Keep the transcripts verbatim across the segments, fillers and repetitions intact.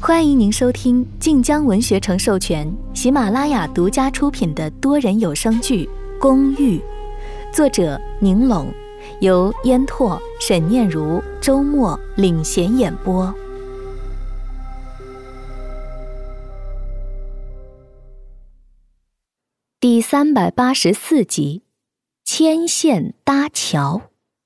欢迎您收听晋江文学城授权、喜马拉雅独家出品的多人有声剧《公寓》，作者宁拢，由烟拓、沈念如、周末领衔演播。第三百八十四集，牵线搭桥。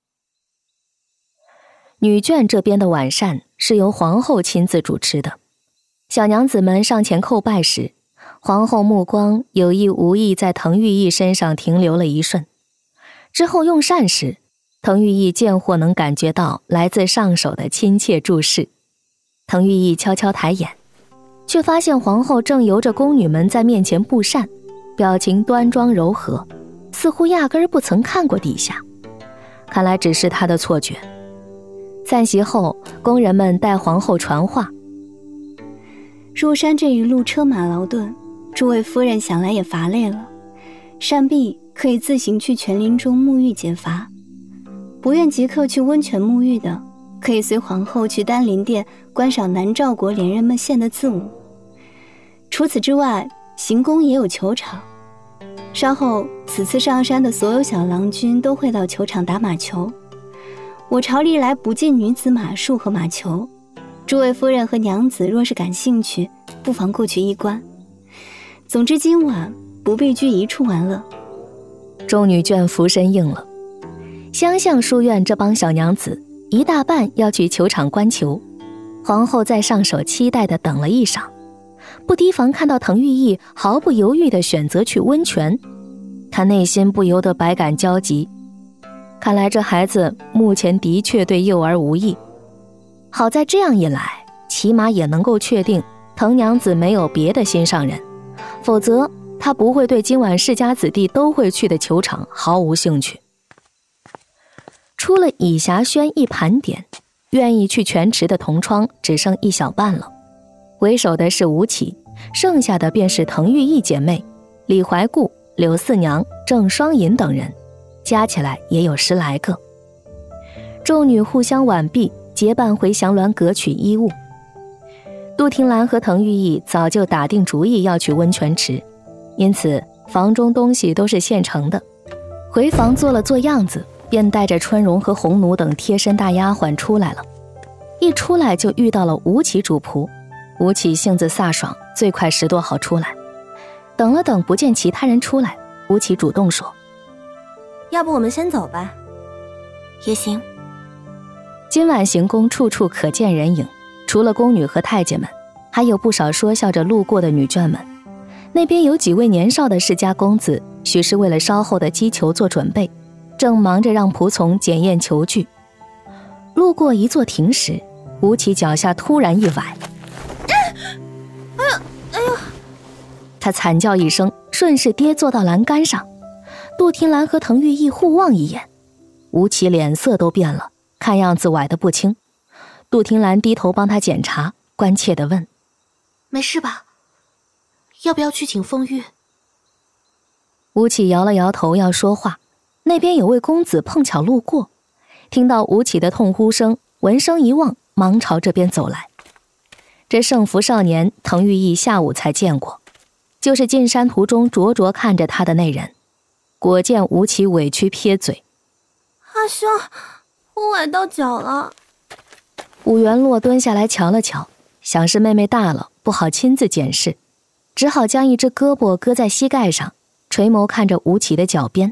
女眷这边的晚膳是由皇后亲自主持的。小娘子们上前叩拜时，皇后目光有意无意在滕玉意身上停留了一瞬。之后用膳时，滕玉意见或能感觉到来自上手的亲切注视。滕玉意悄悄抬眼，却发现皇后正由着宫女们在面前布膳，表情端庄柔和，似乎压根儿不曾看过底下。看来只是她的错觉。散席后，宫人们带皇后传话： 入山这一路车马劳顿，诸位夫人想来也乏累了，善毕可以自行去泉林中沐浴解乏。不愿即刻去温泉沐浴的，可以随皇后去丹林殿观赏南诏国连人们献的字舞。除此之外，行宫也有球场，稍后此次上山的所有小郎君都会到球场打马球。我朝历来不禁女子马术和马球，诸位夫人和娘子若是感兴趣，不妨过去一观。总之今晚不必拘一处玩乐。 众女眷俯身应了。相向书院这帮小娘子一大半要去球场观球，皇后在上手期待地等了一晌，不提防看到滕玉意毫不犹豫地选择去温泉，她内心不由得百感交集。看来这孩子目前的确对幼儿无益。好在这样一来，起码也能够确定滕娘子没有别的心上人，否则她不会对今晚世家子弟都会去的球场毫无兴趣。出了以霞轩一盘点，愿意去泉池的同窗只剩一小半了。为首的是吴起，剩下的便是滕玉意姐妹、李怀固、柳四娘、郑双银等人，加起来也有十来个。众女互相挽臂，结伴回祥鸾阁取衣物。杜婷兰和滕玉意早就打定主意要去温泉池，因此房中东西都是现成的。回房做了做样子，便带着春荣和红奴等贴身大丫鬟出来了。一出来就遇到了吴起主仆。吴起性子飒爽，最快十多号出来。等了等不见其他人出来，吴起主动说： 要不我们先走吧。 也行。 今晚行宫处处可见人影，除了宫女和太监们，还有不少说笑着路过的女眷们。那边有几位年少的世家公子，许是为了稍后的击球做准备，正忙着让仆从检验球具。路过一座亭时，吴起脚下突然一崴， 哎呀哎呀！ 他惨叫一声，顺势跌坐到栏杆上。杜婷兰和滕玉意互望一眼，吴起脸色都变了，看样子崴得不轻。杜婷兰低头帮他检查，关切地问： 没事吧？要不要去请凤玉？ 吴起摇了摇头要说话，那边有位公子碰巧路过，听到吴起的痛呼声，闻声一望，忙朝这边走来。这圣福少年滕玉意下午才见过，就是进山途中灼灼看着他的那人。果见吴起委屈撇嘴： 阿兄，我崴到脚了。 武元洛蹲下来瞧了瞧，想是妹妹大了不好亲自检视，只好将一只胳膊搁在膝盖上，垂眸看着吴起的脚边。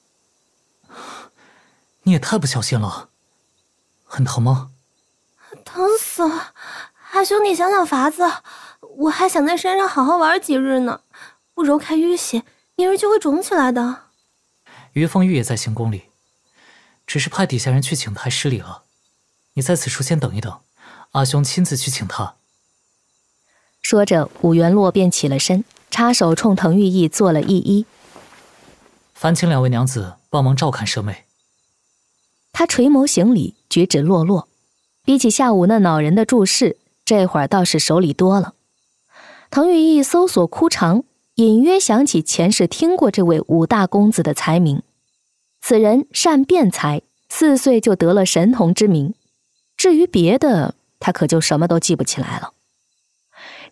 你也太不小心了，很疼吗？ 疼死了。阿兄你想想法子，我还想在山上好好玩几日呢，不揉开淤血，明儿就会肿起来的。 于凤玉也在行宫里，只是派底下人去请太失礼了。你在此处先等一等，阿兄亲自去请他。 说着，武元洛便起了身，插手冲滕玉意做了一揖： 烦请两位娘子帮忙照看舍妹。 他垂眸行礼，举止落落，比起下午那恼人的注视，这会儿倒是手里多了。滕玉意搜索枯肠，隐约想起前世听过这位武大公子的才名。此人善辩才，四岁就得了神童之名。至于别的，他可就什么都记不起来了。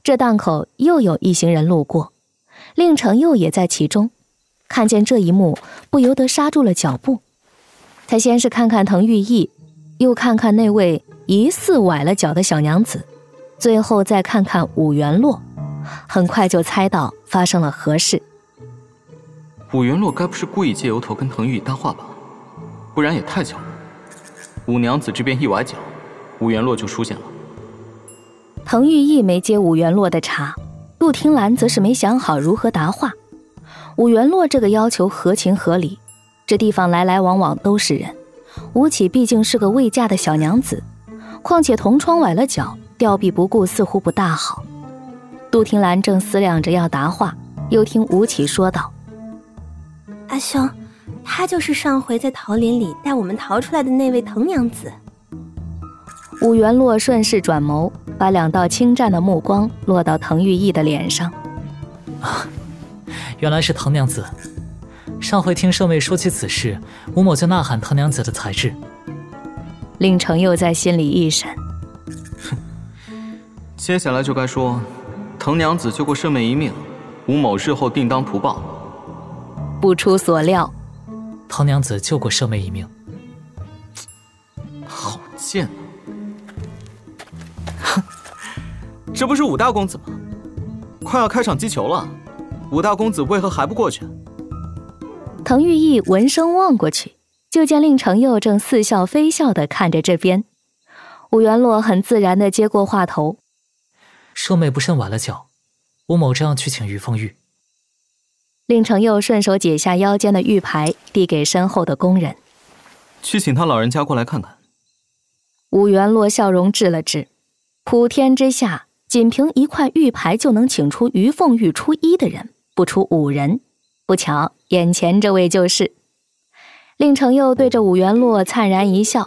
这档口又有一行人路过，令程佑也在其中，看见这一幕，不由得刹住了脚步。他先是看看滕玉义，又看看那位疑似崴了脚的小娘子，最后再看看武元洛，很快就猜到发生了何事。 武元洛该不是故意借由头跟滕玉义搭话吧？不然也太巧了。武娘子这边一崴脚，武元洛就出现了。 滕玉义没接武元洛的茬，陆听兰则是没想好如何答话。武元洛这个要求合情合理，这地方来来往往都是人，吴起毕竟是个未嫁的小娘子，况且同窗崴了脚，掉臂不顾似乎不大好。陆听兰正思量着要答话，又听吴起说道： 阿兄，她就是上回在桃林里带我们逃出来的那位滕娘子。 武元洛顺势转眸，把两道清湛的目光落到滕玉义的脸上。 啊，原来是滕娘子。上回听舍妹说起此事，吴某就呐喊滕娘子的才智。 令程又在心里一闪， 哼，接下来就该说，滕娘子救过舍妹一命，吴某日后定当图报。 不出所料， 滕娘子救过舍妹一命。 好贱啊！ 哼，这不是武大公子吗？快要开场击球了，武大公子为何还不过去？ 滕玉义闻声望过去，就见令程佑正似笑非笑地看着这边。武元洛很自然地接过话头： 舍妹不慎崴了脚，吴某这样去请于凤玉。 令程佑顺手解下腰间的玉牌，递给身后的工人： 去请他老人家过来看看。 武元洛笑容滞了滞，普天之下，仅凭一块玉牌就能请出于凤玉出一的人，不出五人。不巧，眼前这位就是。令程佑对着武元洛灿然一笑：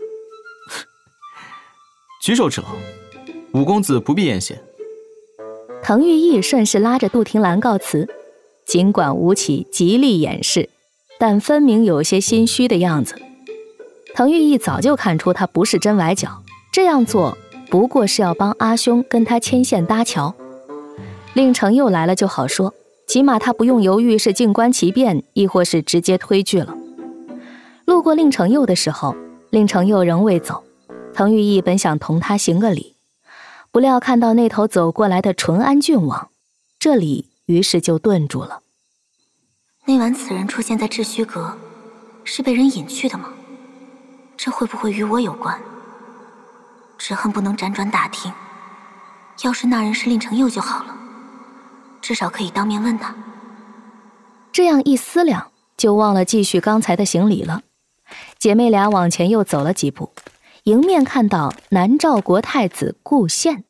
举手之劳，武公子不必言谢。 滕玉义顺势拉着杜婷兰告辞，尽管吴起极力掩饰，但分明有些心虚的样子。滕玉义早就看出他不是真崴脚，这样做不过是要帮阿兄跟他牵线搭桥。令程佑来了就好说，起码他不用犹豫是静观其变，亦或是直接推拒了。路过令程佑的时候，令程佑仍未走，滕玉义本想同他行个礼，不料看到那头走过来的淳安郡王，这里于是就顿住了。 那晚此人出现在秩虚阁，是被人引去的吗？这会不会与我有关？只恨不能辗转打听，要是那人是令程佑就好了，至少可以当面问他。 这样一思量，就忘了继续刚才的行礼了。姐妹俩往前又走了几步，迎面看到南诏国太子顾宪。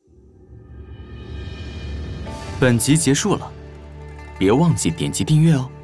本集结束了，别忘记点击订阅哦。